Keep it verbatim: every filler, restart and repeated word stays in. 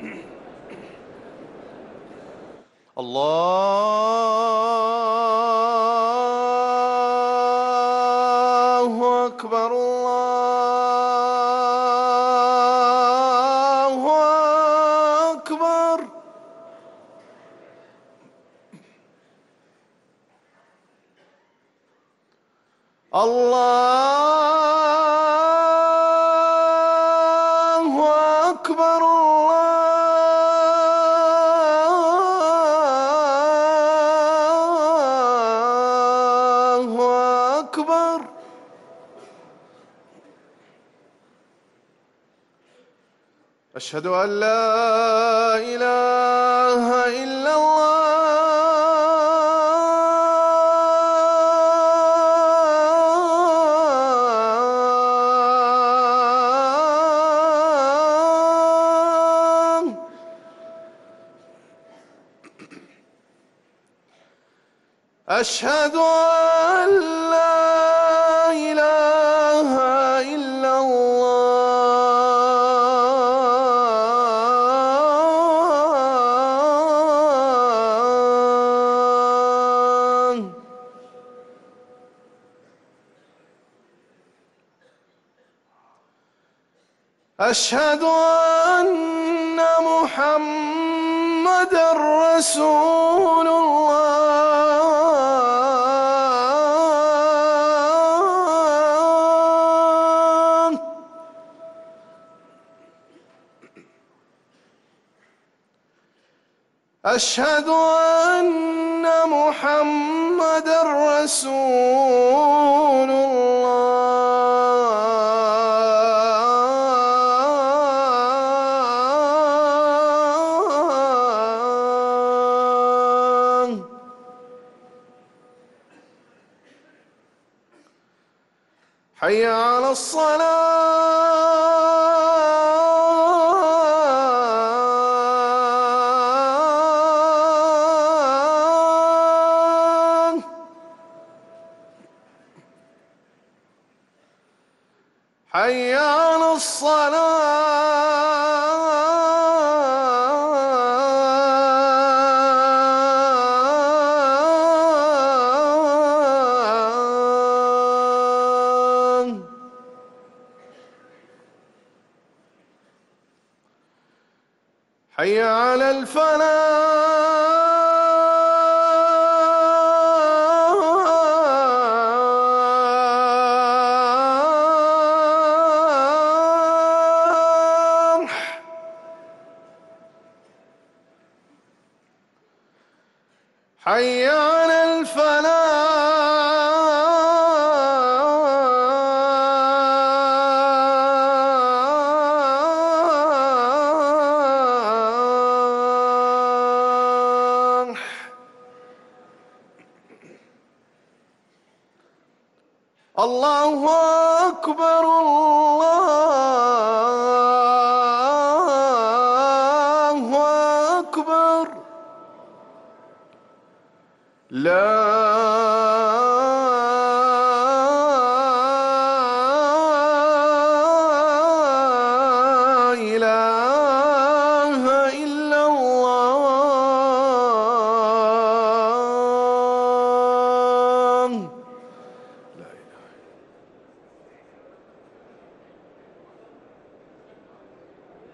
الله أكبر. الله أكبر. الله أكبر. الله أكبر. أشهد أن لا إله إلا الله. أشهد أن لا إله إلا الله. أشهد أن محمدًا رسول الله. أشهد أن محمدًا رسول الله. حي على الصلاة. حي على الصلاة. حي على الفلاح. حي على الفلاح. الله أكبر. الله